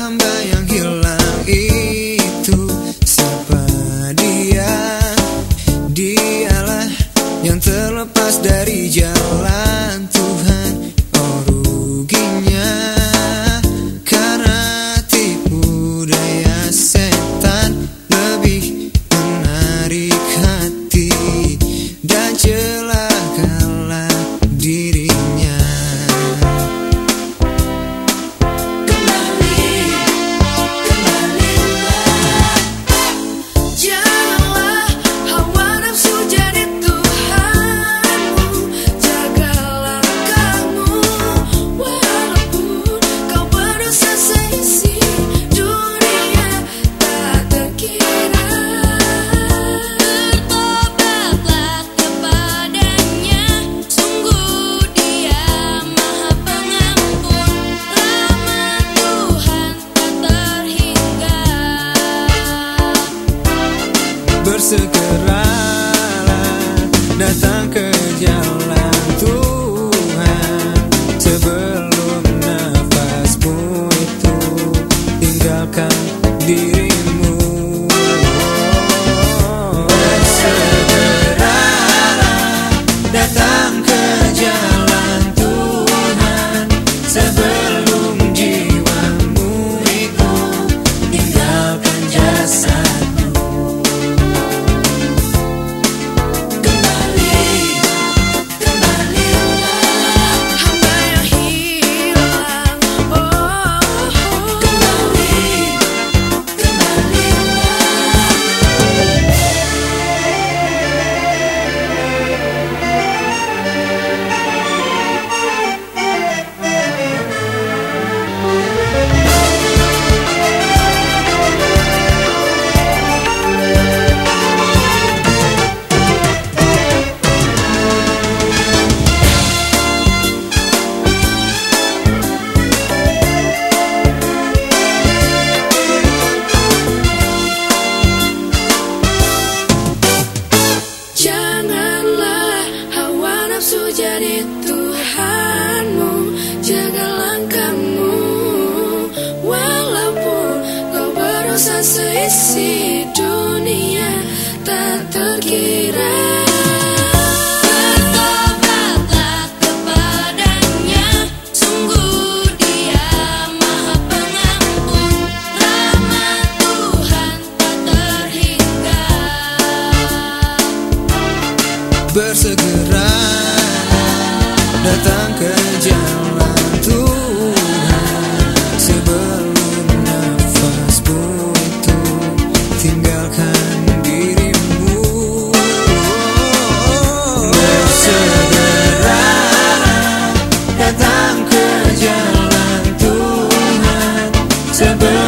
hamba yang hilang itu. Siapa dia? Dialah yang terlepas dari jalan Tuhan. Oh ruginya karena tipu daya setan lebih menarik hati, dan celakalah dirinya. Bersegeralah datang ke jalan Tuhan sebelum nafasmu itu tinggalkan dirimu. Bersegeralah datang ke jalan Tuhan sebelum jiwamu itu tinggalkan jasadmu. Jadi Tuhanmu, jaga langkahmu, walaupun kau berusaha seisi dunia tak terkira. Bertobatlah kepadanya, sungguh Dia Maha Pengampun, rahmat Tuhan tak terhingga. Bersegera datang ke jalan Tuhan sebelum nafasmu itu tinggalkan dirimu. Bersegera datang ke jalan Tuhan sebelum